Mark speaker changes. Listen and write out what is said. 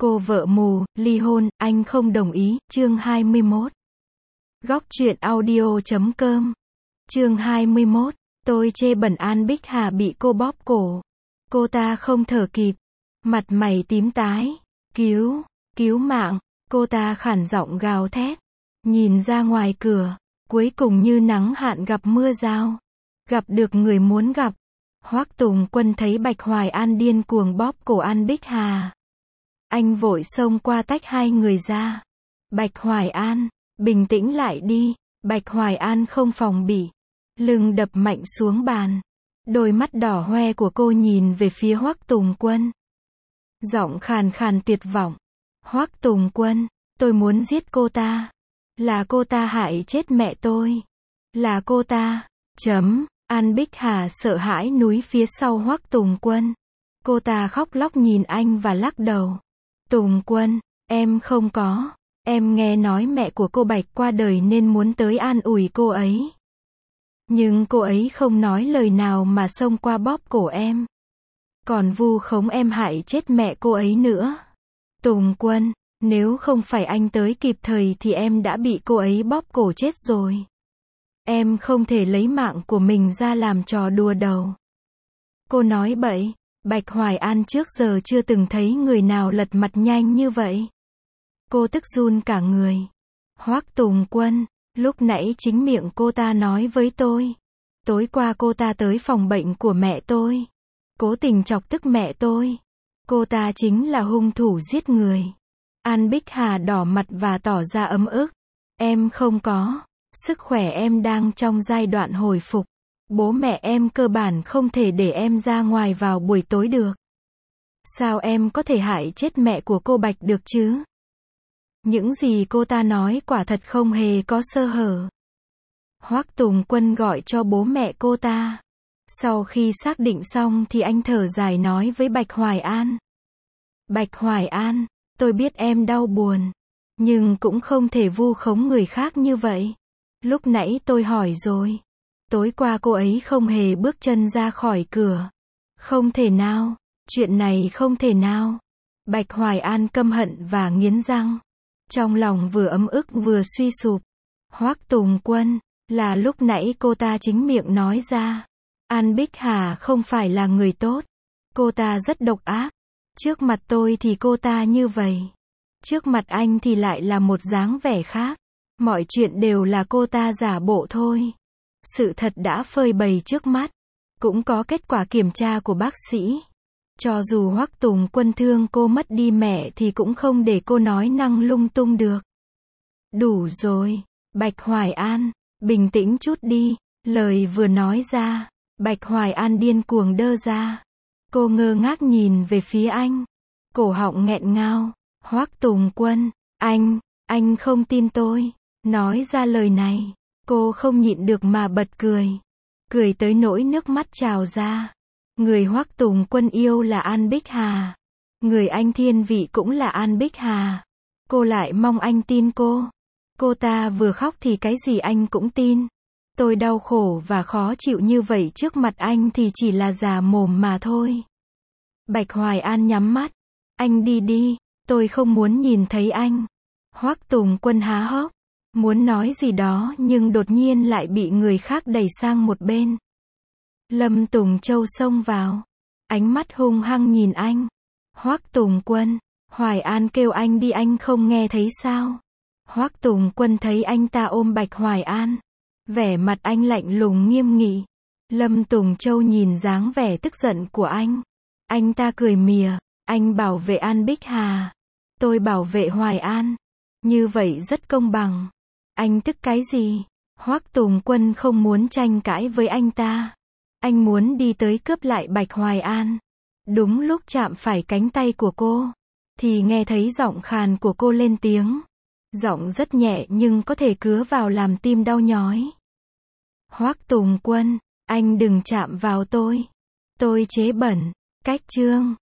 Speaker 1: Cô vợ mù, ly hôn, anh không đồng ý, chương 21. Góc truyện audio.com. Chương 21. Tôi chê bẩn An Bích Hà bị cô bóp cổ. Cô ta không thở kịp. Mặt mày tím tái. Cứu mạng. Cô ta khản giọng gào thét. Nhìn ra ngoài cửa. Cuối cùng như nắng hạn gặp mưa rào. Gặp được người muốn gặp. Hoắc Tùng Quân thấy Bạch Hoài An điên cuồng bóp cổ An Bích Hà. Anh vội xông qua tách hai người ra. Bạch Hoài An, bình tĩnh lại đi. Bạch Hoài An không phòng bị. Lưng đập mạnh xuống bàn. Đôi mắt đỏ hoe của cô nhìn về phía Hoắc Tùng Quân. Giọng khàn khàn tuyệt vọng. Hoắc Tùng Quân, tôi muốn giết cô ta. Là cô ta hại chết mẹ tôi. Là cô ta. An Bích Hà sợ hãi núi phía sau Hoắc Tùng Quân. Cô ta khóc lóc nhìn anh và lắc đầu. Tùng Quân, em không có. Em nghe nói mẹ của cô Bạch qua đời nên muốn tới an ủi cô ấy. Nhưng cô ấy không nói lời nào mà xông qua bóp cổ em. Còn vu khống em hại chết mẹ cô ấy nữa. Tùng Quân, nếu không phải anh tới kịp thời thì em đã bị cô ấy bóp cổ chết rồi. Em không thể lấy mạng của mình ra làm trò đùa đầu. Cô nói bậy. Bạch Hoài An trước giờ chưa từng thấy người nào lật mặt nhanh như vậy. Cô tức run cả người. Hoắc Tùng Quân, lúc nãy chính miệng cô ta nói với tôi. Tối qua cô ta tới phòng bệnh của mẹ tôi. Cố tình chọc tức mẹ tôi. Cô ta chính là hung thủ giết người. An Bích Hà đỏ mặt và tỏ ra ấm ức. Em không có. Sức khỏe em đang trong giai đoạn hồi phục. Bố mẹ em cơ bản không thể để em ra ngoài vào buổi tối được. Sao em có thể hại chết mẹ của cô Bạch được chứ? Những gì cô ta nói quả thật không hề có sơ hở. Hoắc Tùng Quân gọi cho bố mẹ cô ta. Sau khi xác định xong thì anh thở dài nói với Bạch Hoài An. Bạch Hoài An, tôi biết em đau buồn. Nhưng cũng không thể vu khống người khác như vậy. Lúc nãy tôi hỏi rồi. Tối qua cô ấy không hề bước chân ra khỏi cửa. Không thể nào. Chuyện này không thể nào. Bạch Hoài An căm hận và nghiến răng. Trong lòng vừa ấm ức vừa suy sụp. Hoắc Tùng Quân, là lúc nãy cô ta chính miệng nói ra. An Bích Hà không phải là người tốt. Cô ta rất độc ác. Trước mặt tôi thì cô ta như vậy. Trước mặt anh thì lại là một dáng vẻ khác. Mọi chuyện đều là cô ta giả bộ thôi. Sự thật đã phơi bày trước mắt. Cũng có kết quả kiểm tra của bác sĩ. Cho dù Hoắc Tùng Quân thương cô mất đi mẹ thì cũng không để cô nói năng lung tung được. Đủ rồi. Bạch Hoài An, bình tĩnh chút đi. Lời vừa nói ra, Bạch Hoài An điên cuồng đơ ra. Cô ngơ ngác nhìn về phía anh. Cổ họng nghẹn ngào. Hoắc Tùng Quân, anh không tin tôi. Nói ra lời này. Cô không nhịn được mà bật cười. Cười tới nỗi nước mắt trào ra. Người Hoắc Tùng Quân yêu là An Bích Hà. Người anh thiên vị cũng là An Bích Hà. Cô lại mong anh tin cô. Cô ta vừa khóc thì cái gì anh cũng tin. Tôi đau khổ và khó chịu như vậy trước mặt anh thì chỉ là già mồm mà thôi. Bạch Hoài An nhắm mắt. Anh đi đi, tôi không muốn nhìn thấy anh. Hoắc Tùng Quân há hốc. Muốn nói gì đó nhưng đột nhiên lại bị người khác đẩy sang một bên. Lâm Tùng Châu xông vào. Ánh mắt hung hăng nhìn anh. Hoắc Tùng Quân, Hoài An kêu anh đi anh không nghe thấy sao? Hoắc Tùng Quân thấy anh ta ôm Bạch Hoài An. Vẻ mặt anh lạnh lùng nghiêm nghị. Lâm Tùng Châu nhìn dáng vẻ tức giận của anh. Anh ta cười mỉa. Anh bảo vệ An Bích Hà. Tôi bảo vệ Hoài An. Như vậy rất công bằng. Anh tức cái gì? Hoắc Tùng Quân không muốn tranh cãi với anh ta. Anh muốn đi tới cướp lại Bạch Hoài An. Đúng lúc chạm phải cánh tay của cô, thì nghe thấy giọng khàn của cô lên tiếng. Giọng rất nhẹ nhưng có thể cứa vào làm tim đau nhói. Hoắc Tùng Quân, anh đừng chạm vào tôi. Tôi chế bẩn. Cách chương.